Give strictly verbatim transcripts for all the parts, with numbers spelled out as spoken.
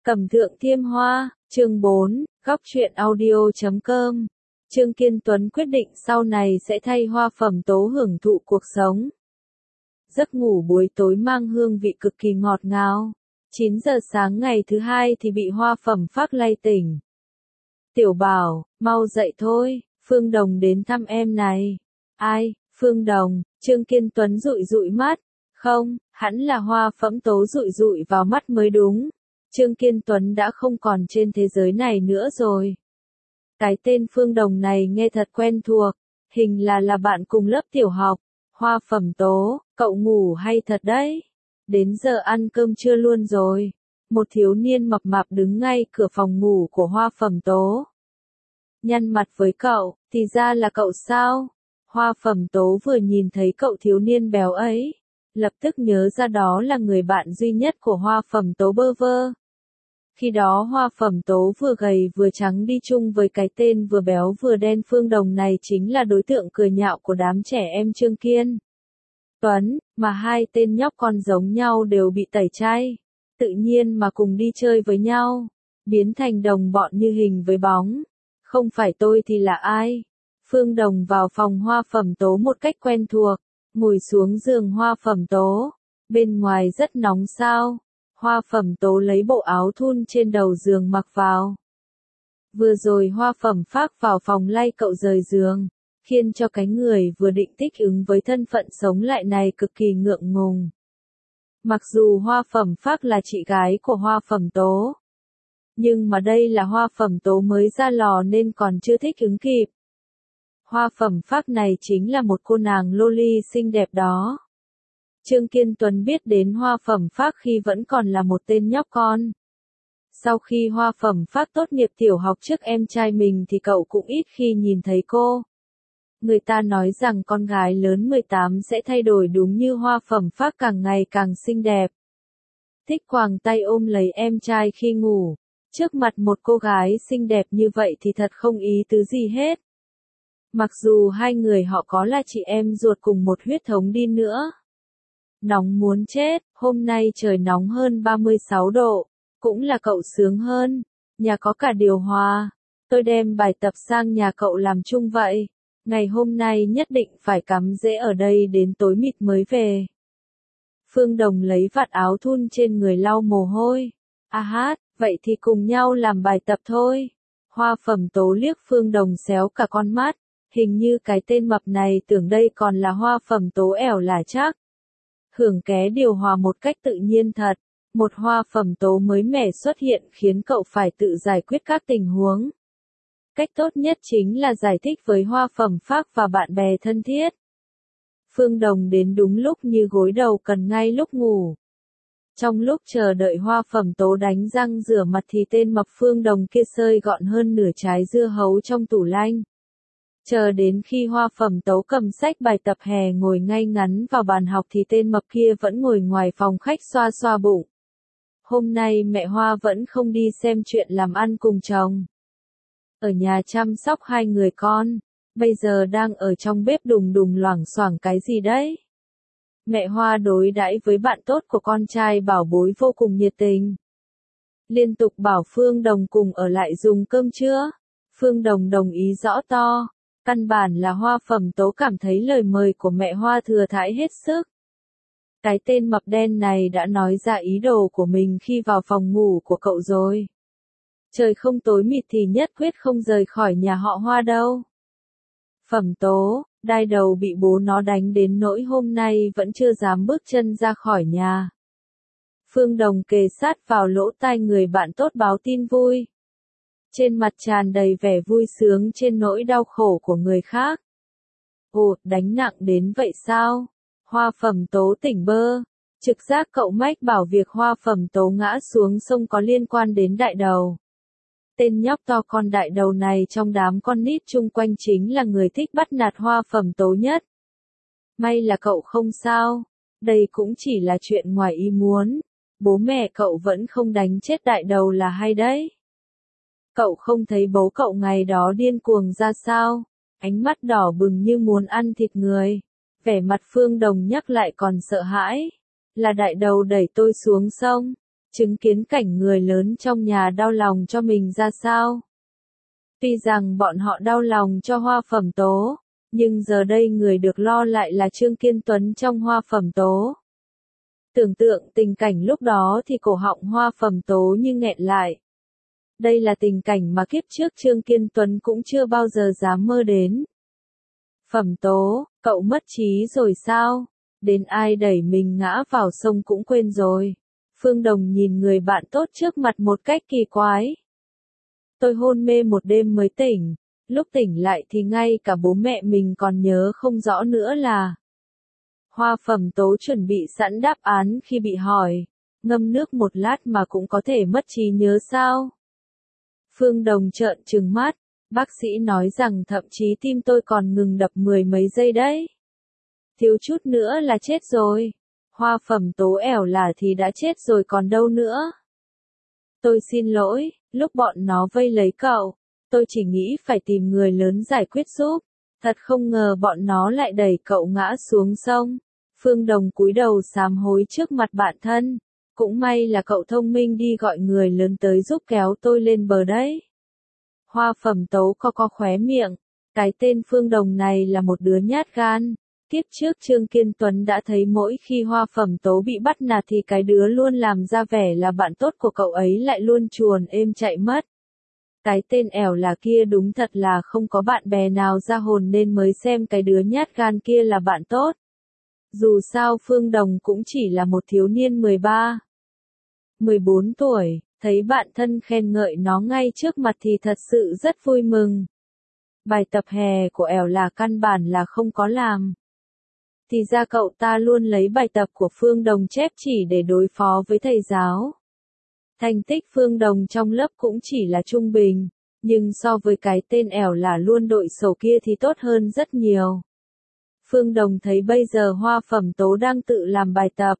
Cẩm Thượng Thiêm Hoa, chương bốn, góc truyện audio chấm com. Trương Kiên Tuấn quyết định sau này sẽ thay Hoa Phẩm Tố hưởng thụ cuộc sống. Giấc ngủ buổi tối mang hương vị cực kỳ ngọt ngào. chín giờ sáng ngày thứ hai thì bị Hoa Phẩm Phác lay tỉnh. Tiểu Bảo, mau dậy thôi, Phương Đồng đến thăm em này. Ai, Phương Đồng? Trương Kiên Tuấn dụi dụi mắt. Không, hẳn là Hoa Phẩm Tố dụi dụi vào mắt mới đúng. Trương Kiên Tuấn đã không còn trên thế giới này nữa rồi. Cái tên Phương Đồng này nghe thật quen thuộc, hình là là bạn cùng lớp tiểu học. Hoa Phẩm Tố, cậu ngủ hay thật đấy? Đến giờ ăn cơm trưa luôn rồi. Một thiếu niên mập mạp đứng ngay cửa phòng ngủ của Hoa Phẩm Tố. Nhăn mặt với cậu, thì ra là cậu sao? Hoa Phẩm Tố vừa nhìn thấy cậu thiếu niên béo ấy, lập tức nhớ ra đó là người bạn duy nhất của Hoa Phẩm Tố bơ vơ. Khi đó Hoa Phẩm Tố vừa gầy vừa trắng đi chung với cái tên vừa béo vừa đen Phương Đồng này chính là đối tượng cười nhạo của đám trẻ em Trương Kiên Tuấn, mà hai tên nhóc con giống nhau đều bị tẩy chay. Tự nhiên mà cùng đi chơi với nhau, biến thành đồng bọn như hình với bóng. Không phải tôi thì là ai? Phương Đồng vào phòng Hoa Phẩm Tố một cách quen thuộc, ngồi xuống giường Hoa Phẩm Tố. Bên ngoài rất nóng sao? Hoa Phẩm Tố lấy bộ áo thun trên đầu giường mặc vào. Vừa rồi Hoa Phẩm Phác vào phòng lay cậu rời giường, khiến cho cái người vừa định thích ứng với thân phận sống lại này cực kỳ ngượng ngùng. Mặc dù Hoa Phẩm Phác là chị gái của Hoa Phẩm Tố, nhưng mà đây là Hoa Phẩm Tố mới ra lò nên còn chưa thích ứng kịp. Hoa Phẩm Phác này chính là một cô nàng loli xinh đẹp đó. Trương Kiên Tuấn biết đến Hoa Phẩm Phác khi vẫn còn là một tên nhóc con. Sau khi Hoa Phẩm Phác tốt nghiệp tiểu học trước em trai mình thì cậu cũng ít khi nhìn thấy cô. Người ta nói rằng con gái lớn mười tám sẽ thay đổi đúng như Hoa Phẩm Phác càng ngày càng xinh đẹp. Thích quàng tay ôm lấy em trai khi ngủ. Trước mặt một cô gái xinh đẹp như vậy thì thật không ý tứ gì hết. Mặc dù hai người họ có là chị em ruột cùng một huyết thống đi nữa. Nóng muốn chết, hôm nay trời nóng hơn ba mươi sáu độ, cũng là cậu sướng hơn, nhà có cả điều hòa, tôi đem bài tập sang nhà cậu làm chung vậy, ngày hôm nay nhất định phải cắm rễ ở đây đến tối mịt mới về. Phương Đồng lấy vạt áo thun trên người lau mồ hôi, à hát, vậy thì cùng nhau làm bài tập thôi. Hoa Phẩm Tố liếc Phương Đồng xéo cả con mắt, hình như cái tên mập này tưởng đây còn là Hoa Phẩm Tố ẻo là chắc. Hưởng ké điều hòa một cách tự nhiên thật, một Hoa Phẩm Tố mới mẻ xuất hiện khiến cậu phải tự giải quyết các tình huống. Cách tốt nhất chính là giải thích với Hoa Phẩm Phác và bạn bè thân thiết. Phương Đồng đến đúng lúc như gối đầu cần ngay lúc ngủ. Trong lúc chờ đợi Hoa Phẩm Tố đánh răng rửa mặt thì tên mập Phương Đồng kia sơi gọn hơn nửa trái dưa hấu trong tủ lạnh. Chờ đến khi Hoa Phẩm Tố cầm sách bài tập hè ngồi ngay ngắn vào bàn học thì tên mập kia vẫn ngồi ngoài phòng khách xoa xoa bụng. Hôm nay mẹ Hoa vẫn không đi xem chuyện làm ăn cùng chồng. Ở nhà chăm sóc hai người con, bây giờ đang ở trong bếp đùng đùng loảng xoảng cái gì đấy. Mẹ Hoa đối đãi với bạn tốt của con trai bảo bối vô cùng nhiệt tình. Liên tục bảo Phương Đồng cùng ở lại dùng cơm trưa. Phương Đồng đồng ý rõ to. Căn bản là Hoa Phẩm Tố cảm thấy lời mời của mẹ Hoa thừa thãi hết sức. Cái tên mập đen này đã nói ra ý đồ của mình khi vào phòng ngủ của cậu rồi. Trời không tối mịt thì nhất quyết không rời khỏi nhà họ Hoa đâu. Phẩm Tố, đai đầu bị bố nó đánh đến nỗi hôm nay vẫn chưa dám bước chân ra khỏi nhà. Phương Đồng kề sát vào lỗ tai người bạn tốt báo tin vui. Trên mặt tràn đầy vẻ vui sướng trên nỗi đau khổ của người khác. Ồ, đánh nặng đến vậy sao? Hoa Phẩm Tố tỉnh bơ. Trực giác cậu mách bảo việc Hoa Phẩm Tố ngã xuống sông có liên quan đến đại đầu. Tên nhóc to con đại đầu này trong đám con nít chung quanh chính là người thích bắt nạt Hoa Phẩm Tố nhất. May là cậu không sao. Đây cũng chỉ là chuyện ngoài ý muốn. Bố mẹ cậu vẫn không đánh chết đại đầu là hay đấy. Cậu không thấy bố cậu ngày đó điên cuồng ra sao, ánh mắt đỏ bừng như muốn ăn thịt người. Vẻ mặt Phương Đồng nhắc lại còn sợ hãi. Là đại đầu đẩy tôi xuống sông. chứng kiến cảnh người lớn trong nhà đau lòng cho mình ra sao. Tuy rằng bọn họ đau lòng cho Hoa Phẩm Tố, nhưng giờ đây người được lo lại là Trương Kiên Tuấn trong Hoa Phẩm Tố. Tưởng tượng tình cảnh lúc đó thì cổ họng Hoa Phẩm Tố như nghẹn lại. Đây là tình cảnh mà kiếp trước Trương Kiên Tuấn cũng chưa bao giờ dám mơ đến. Phẩm Tố, cậu mất trí rồi sao? Đến ai đẩy mình ngã vào sông cũng quên rồi. Phương Đồng nhìn người bạn tốt trước mặt một cách kỳ quái. Tôi hôn mê một đêm mới tỉnh, lúc tỉnh lại thì ngay cả bố mẹ mình còn nhớ không rõ nữa là. Hoa Phẩm Tố chuẩn bị sẵn đáp án khi bị hỏi, ngâm nước một lát mà cũng có thể mất trí nhớ sao? Phương Đồng trợn trừng mắt, bác sĩ nói rằng thậm chí tim tôi còn ngừng đập mười mấy giây đấy. Thiếu chút nữa là chết rồi. Hoa Phẩm Tố ẻo là thì đã chết rồi còn đâu nữa. Tôi xin lỗi, lúc bọn nó vây lấy cậu, tôi chỉ nghĩ phải tìm người lớn giải quyết giúp. Thật không ngờ bọn nó lại đẩy cậu ngã xuống sông. Phương Đồng cúi đầu sám hối trước mặt bạn thân. Cũng may là cậu thông minh đi gọi người lớn tới giúp kéo tôi lên bờ đấy. Hoa Phẩm Tố co co khóe miệng. Cái tên Phương Đồng này là một đứa nhát gan. Kiếp trước Trương Kiên Tuấn đã thấy mỗi khi Hoa Phẩm Tố bị bắt nạt thì cái đứa luôn làm ra vẻ là bạn tốt của cậu ấy lại luôn chuồn êm chạy mất. Cái tên ẻo là kia đúng thật là không có bạn bè nào ra hồn nên mới xem cái đứa nhát gan kia là bạn tốt. Dù sao Phương Đồng cũng chỉ là một thiếu niên mười ba, mười bốn tuổi, thấy bạn thân khen ngợi nó ngay trước mặt thì thật sự rất vui mừng. Bài tập hè của ẻo là căn bản là không có làm. Thì ra cậu ta luôn lấy bài tập của Phương Đồng chép chỉ để đối phó với thầy giáo. Thành tích Phương Đồng trong lớp cũng chỉ là trung bình, nhưng so với cái tên ẻo là luôn đội sổ kia thì tốt hơn rất nhiều. Phương Đồng thấy bây giờ Hoa Phẩm Tố đang tự làm bài tập.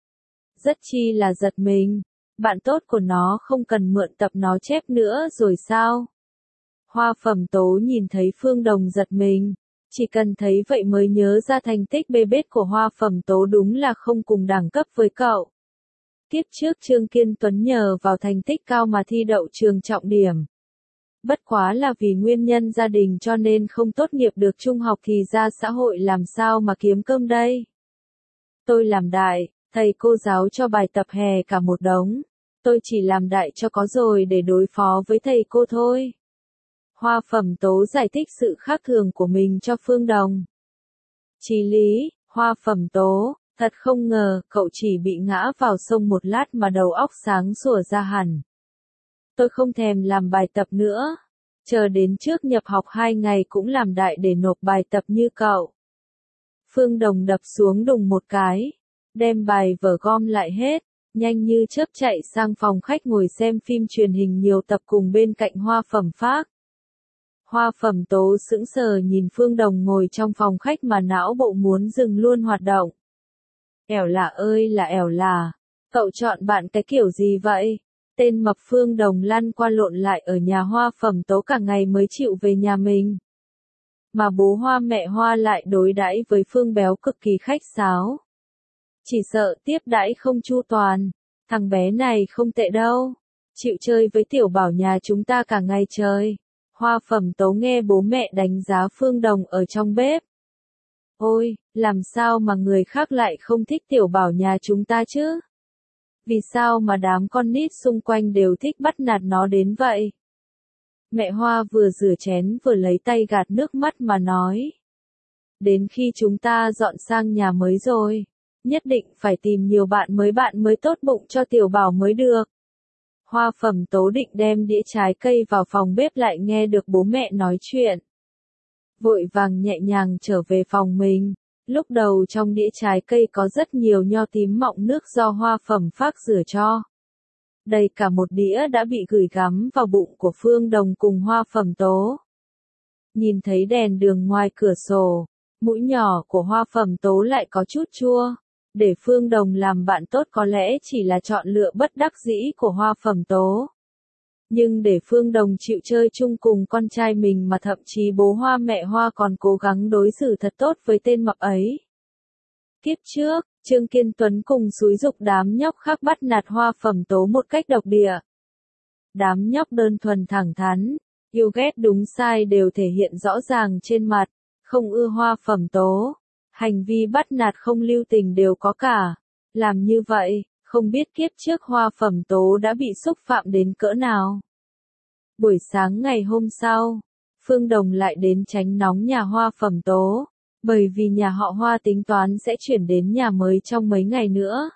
Rất chi là giật mình, bạn tốt của nó không cần mượn tập nó chép nữa rồi sao? Hoa Phẩm Tố nhìn thấy Phương Đồng giật mình. Chỉ cần thấy vậy mới nhớ ra thành tích bê bết của Hoa Phẩm Tố đúng là không cùng đẳng cấp với cậu. Kiếp trước Trương Kiên Tuấn nhờ vào thành tích cao mà thi đậu trường trọng điểm. Bất quá là vì nguyên nhân gia đình cho nên không tốt nghiệp được trung học thì ra xã hội làm sao mà kiếm cơm đây. Tôi làm đại, thầy cô giáo cho bài tập hè cả một đống. Tôi chỉ làm đại cho có rồi để đối phó với thầy cô thôi. Hoa Phẩm Tố giải thích sự khác thường của mình cho Phương Đồng. Chí lý, Hoa Phẩm Tố, thật không ngờ cậu chỉ bị ngã vào sông một lát mà đầu óc sáng sủa ra hẳn. Tôi không thèm làm bài tập nữa. Chờ đến trước nhập học hai ngày cũng làm đại để nộp bài tập như cậu. Phương Đồng đập xuống đùng một cái. Đem bài vở gom lại hết. Nhanh như chớp chạy sang phòng khách ngồi xem phim truyền hình nhiều tập cùng bên cạnh Hoa Phẩm Phác. Hoa Phẩm Tố sững sờ nhìn Phương Đồng ngồi trong phòng khách mà não bộ muốn dừng luôn hoạt động. Ẻo là ơi là ẻo là, cậu chọn bạn cái kiểu gì vậy? Tên mập Phương Đồng lăn qua lộn lại ở nhà Hoa Phẩm Tố cả ngày mới chịu về nhà mình. Mà bố Hoa mẹ Hoa lại đối đãi với Phương Béo cực kỳ khách sáo. Chỉ sợ tiếp đãi không chu toàn, thằng bé này không tệ đâu, chịu chơi với tiểu bảo nhà chúng ta cả ngày trời. Hoa Phẩm Tố nghe bố mẹ đánh giá Phương Đồng ở trong bếp. Ôi, làm sao mà người khác lại không thích tiểu bảo nhà chúng ta chứ? Vì sao mà đám con nít xung quanh đều thích bắt nạt nó đến vậy? Mẹ Hoa vừa rửa chén vừa lấy tay gạt nước mắt mà nói. Đến khi chúng ta dọn sang nhà mới rồi, nhất định phải tìm nhiều bạn mới bạn mới tốt bụng cho tiểu bảo mới được. Hoa Phẩm Tố định đem đĩa trái cây vào phòng bếp lại nghe được bố mẹ nói chuyện. Vội vàng nhẹ nhàng trở về phòng mình, lúc đầu trong đĩa trái cây có rất nhiều nho tím mọng nước do Hoa Phẩm Phác rửa cho. Đầy cả một đĩa đã bị gửi gắm vào bụng của Phương Đồng cùng Hoa Phẩm Tố. Nhìn thấy đèn đường ngoài cửa sổ, mũi nhỏ của Hoa Phẩm Tố lại có chút chua. Để Phương Đồng làm bạn tốt có lẽ chỉ là chọn lựa bất đắc dĩ của Hoa Phẩm Tố. Nhưng để Phương Đồng chịu chơi chung cùng con trai mình mà thậm chí bố Hoa mẹ Hoa còn cố gắng đối xử thật tốt với tên mập ấy. Kiếp trước, Trương Kiên Tuấn cùng xúi giục đám nhóc khác bắt nạt Hoa Phẩm Tố một cách độc địa. Đám nhóc đơn thuần thẳng thắn, yêu ghét đúng sai đều thể hiện rõ ràng trên mặt, không ưa Hoa Phẩm Tố. Hành vi bắt nạt không lưu tình đều có cả. Làm như vậy, không biết kiếp trước Hoa Phẩm Tố đã bị xúc phạm đến cỡ nào. Buổi sáng ngày hôm sau, Phương Đồng lại đến tránh nóng nhà Hoa Phẩm Tố, bởi vì nhà họ Hoa tính toán sẽ chuyển đến nhà mới trong mấy ngày nữa.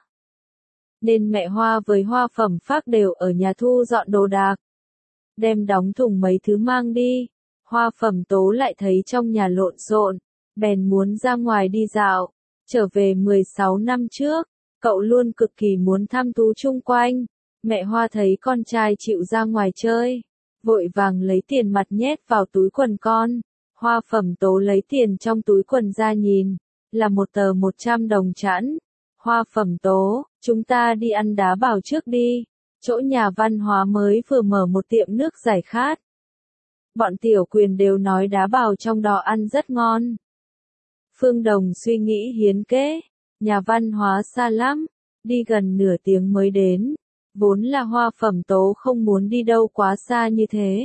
Nên mẹ Hoa với Hoa Phẩm Phác đều ở nhà thu dọn đồ đạc. Đem đóng thùng mấy thứ mang đi, Hoa Phẩm Tố lại thấy trong nhà lộn xộn, bèn muốn ra ngoài đi dạo. Trở về mười sáu năm trước, cậu luôn cực kỳ muốn thăm thú chung quanh. Mẹ Hoa thấy con trai chịu ra ngoài chơi, vội vàng lấy tiền mặt nhét vào túi quần con. Hoa Phẩm Tố lấy tiền trong túi quần ra nhìn, là một tờ một trăm đồng chẵn. Hoa Phẩm Tố, chúng ta đi ăn đá bào trước đi, chỗ nhà văn hóa mới vừa mở một tiệm nước giải khát. Bọn Tiểu Quyền đều nói đá bào trong đó ăn rất ngon. Phương Đồng suy nghĩ hiến kế, nhà văn hóa xa lắm, đi gần nửa tiếng mới đến, vốn là Hoa Phẩm Tố không muốn đi đâu quá xa như thế.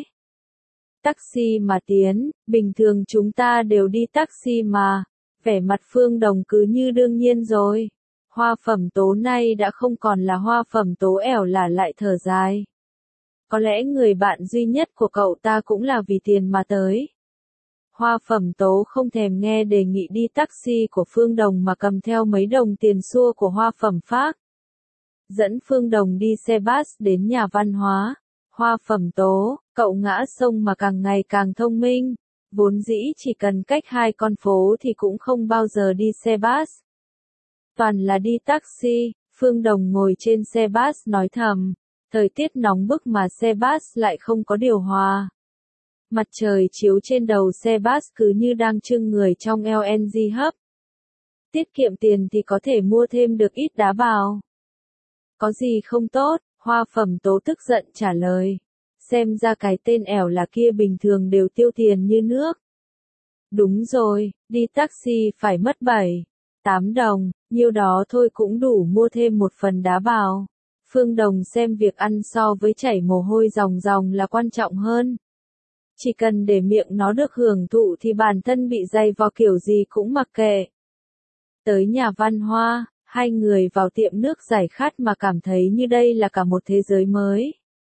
Taxi mà tiến, bình thường chúng ta đều đi taxi mà, vẻ mặt Phương Đồng cứ như đương nhiên rồi. Hoa Phẩm Tố nay đã không còn là Hoa Phẩm Tố ẻo lả lại thở dài. Có lẽ người bạn duy nhất của cậu ta cũng là vì tiền mà tới. Hoa Phẩm Tố không thèm nghe đề nghị đi taxi của Phương Đồng mà cầm theo mấy đồng tiền xua của Hoa Phẩm Phác. Dẫn Phương Đồng đi xe bus đến nhà văn hóa. Hoa Phẩm Tố, cậu ngã sông mà càng ngày càng thông minh. Vốn dĩ chỉ cần cách hai con phố thì cũng không bao giờ đi xe bus. Toàn là đi taxi. Phương Đồng ngồi trên xe bus nói thầm. Thời tiết nóng bức mà xe bus lại không có điều hòa. Mặt trời chiếu trên đầu xe bus cứ như đang trưng người trong lờ en giê hấp. Tiết kiệm tiền thì có thể mua thêm được ít đá bào. Có gì không tốt, Hoa Phẩm Tố tức giận trả lời. Xem ra cái tên ẻo là kia bình thường đều tiêu tiền như nước. Đúng rồi, đi taxi phải mất bảy, tám đồng, nhiêu đó thôi cũng đủ mua thêm một phần đá bào. Phương Đồng xem việc ăn so với chảy mồ hôi ròng ròng là quan trọng hơn. Chỉ cần để miệng nó được hưởng thụ thì bản thân bị dày vò kiểu gì cũng mặc kệ. Tới nhà văn hóa, hai người vào tiệm nước giải khát mà cảm thấy như đây là cả một thế giới mới.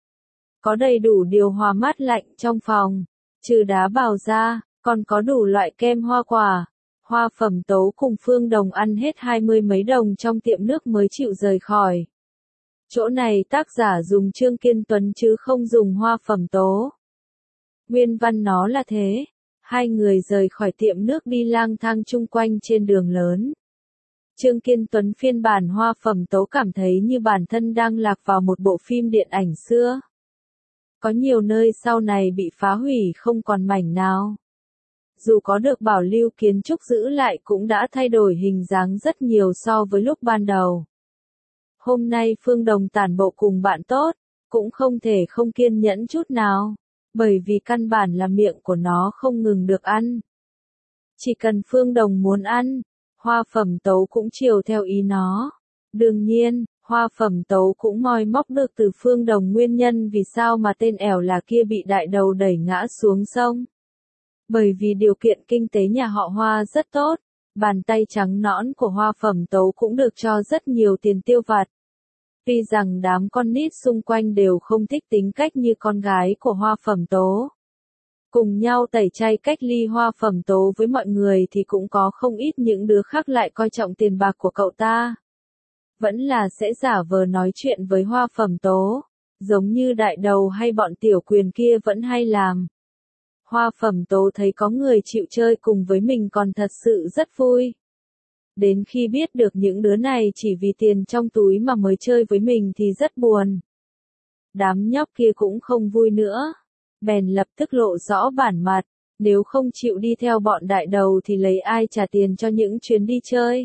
Có đầy đủ điều hòa mát lạnh trong phòng, trừ đá bào ra, còn có đủ loại kem hoa quả. Hoa Phẩm Tố cùng Phương Đồng ăn hết hai mươi mấy đồng trong tiệm nước mới chịu rời khỏi. Chỗ này tác giả dùng Trương Kiên Tuấn chứ không dùng Hoa Phẩm Tố. Nguyên văn nó là thế. Hai người rời khỏi tiệm nước đi lang thang chung quanh trên đường lớn. Trương Kiên Tuấn phiên bản Hoa Phẩm Tố cảm thấy như bản thân đang lạc vào một bộ phim điện ảnh xưa. Có nhiều nơi sau này bị phá hủy không còn mảnh nào. Dù có được bảo lưu kiến trúc giữ lại cũng đã thay đổi hình dáng rất nhiều so với lúc ban đầu. Hôm nay Phương Đồng tản bộ cùng bạn tốt, cũng không thể không kiên nhẫn chút nào, bởi vì căn bản là miệng của nó không ngừng được ăn. Chỉ cần Phương Đồng muốn ăn, Hoa Phẩm Tố cũng chiều theo ý nó. Đương nhiên, Hoa Phẩm Tố cũng moi móc được từ Phương Đồng nguyên nhân vì sao mà tên ẻo là kia bị đại đầu đẩy ngã xuống sông. Bởi vì điều kiện kinh tế nhà họ Hoa rất tốt, bàn tay trắng nõn của Hoa Phẩm Tố cũng được cho rất nhiều tiền tiêu vặt. Tuy rằng đám con nít xung quanh đều không thích tính cách như con gái của Hoa Phẩm Tố. Cùng nhau tẩy chay cách ly Hoa Phẩm Tố với mọi người thì cũng có không ít những đứa khác lại coi trọng tiền bạc của cậu ta. Vẫn là sẽ giả vờ nói chuyện với Hoa Phẩm Tố, giống như đại đầu hay bọn Tiểu Quyền kia vẫn hay làm. Hoa Phẩm Tố thấy có người chịu chơi cùng với mình còn thật sự rất vui. Đến khi biết được những đứa này chỉ vì tiền trong túi mà mới chơi với mình thì rất buồn. Đám nhóc kia cũng không vui nữa. Bèn lập tức lộ rõ bản mặt, nếu không chịu đi theo bọn đại đầu thì lấy ai trả tiền cho những chuyến đi chơi.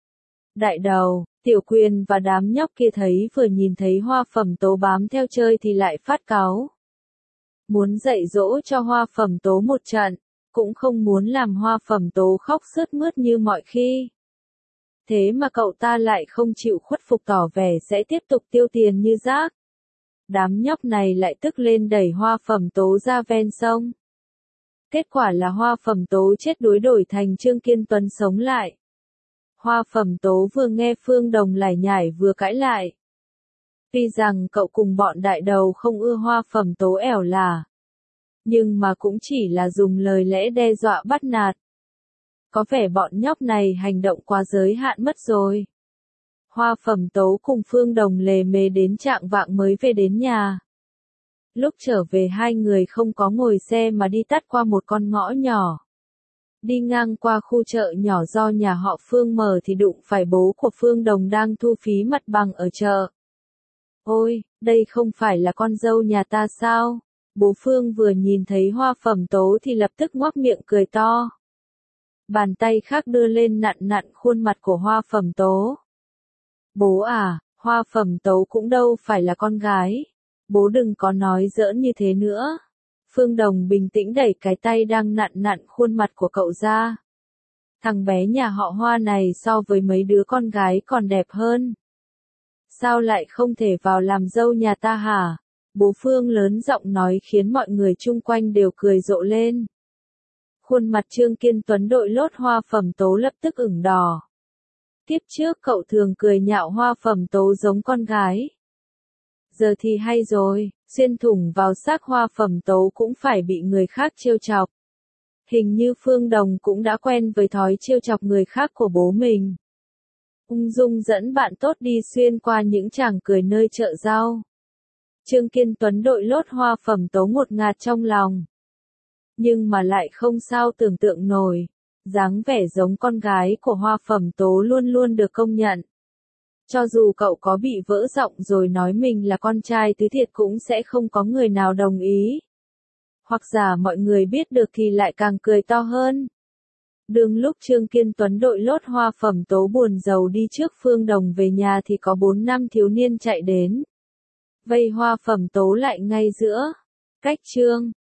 Đại đầu, Tiểu Quyền và đám nhóc kia thấy vừa nhìn thấy Hoa Phẩm Tố bám theo chơi thì lại phát cáu. Muốn dạy dỗ cho Hoa Phẩm Tố một trận, cũng không muốn làm Hoa Phẩm Tố khóc sướt mướt như mọi khi. Thế mà cậu ta lại không chịu khuất phục tỏ vẻ sẽ tiếp tục tiêu tiền như rác. Đám nhóc này lại tức lên đẩy Hoa Phẩm Tố ra ven sông. Kết quả là Hoa Phẩm Tố chết đuối đổi thành Trương Kiên Tuấn sống lại. Hoa Phẩm Tố vừa nghe Phương Đồng lải nhải vừa cãi lại. Tuy rằng cậu cùng bọn đại đầu không ưa Hoa Phẩm Tố ẻo lả, nhưng mà cũng chỉ là dùng lời lẽ đe dọa bắt nạt. Có vẻ bọn nhóc này hành động quá giới hạn mất rồi. Hoa Phẩm Tố cùng Phương Đồng lề mề đến trạng vạng mới về đến nhà. Lúc trở về hai người không có ngồi xe mà đi tắt qua một con ngõ nhỏ. Đi ngang qua khu chợ nhỏ do nhà họ Phương mở thì đụng phải bố của Phương Đồng đang thu phí mặt bằng ở chợ. Ôi, đây không phải là con dâu nhà ta sao? Bố Phương vừa nhìn thấy Hoa Phẩm Tố thì lập tức ngoác miệng cười to. Bàn tay khác đưa lên nặn nặn khuôn mặt của Hoa Phẩm Tố. Bố à, Hoa Phẩm Tố cũng đâu phải là con gái. Bố đừng có nói giỡn như thế nữa. Phương Đồng bình tĩnh đẩy cái tay đang nặn nặn khuôn mặt của cậu ra. Thằng bé nhà họ Hoa này so với mấy đứa con gái còn đẹp hơn. Sao lại không thể vào làm dâu nhà ta hả? Bố Phương lớn giọng nói khiến mọi người chung quanh đều cười rộ lên. Khuôn mặt Trương Kiên Tuấn đội lốt Hoa Phẩm Tố lập tức ửng đỏ. Tiếp trước cậu thường cười nhạo Hoa Phẩm Tố giống con gái. Giờ thì hay rồi, xuyên thủng vào xác Hoa Phẩm Tố cũng phải bị người khác trêu chọc. Hình như Phương Đồng cũng đã quen với thói trêu chọc người khác của bố mình. Ung dung dẫn bạn tốt đi xuyên qua những tràng cười nơi chợ rau. Trương Kiên Tuấn đội lốt Hoa Phẩm Tố ngột ngạt trong lòng. Nhưng mà lại không sao tưởng tượng nổi. Dáng vẻ giống con gái của Hoa Phẩm Tố luôn luôn được công nhận. Cho dù cậu có bị vỡ giọng rồi nói mình là con trai tứ thiệt cũng sẽ không có người nào đồng ý. Hoặc giả mọi người biết được thì lại càng cười to hơn. Đương lúc Trương Kiên Tuấn đội lốt Hoa Phẩm Tố buồn rầu đi trước Phương Đồng về nhà thì có bốn năm thiếu niên chạy đến. Vây Hoa Phẩm Tố lại ngay giữa. Cách Trương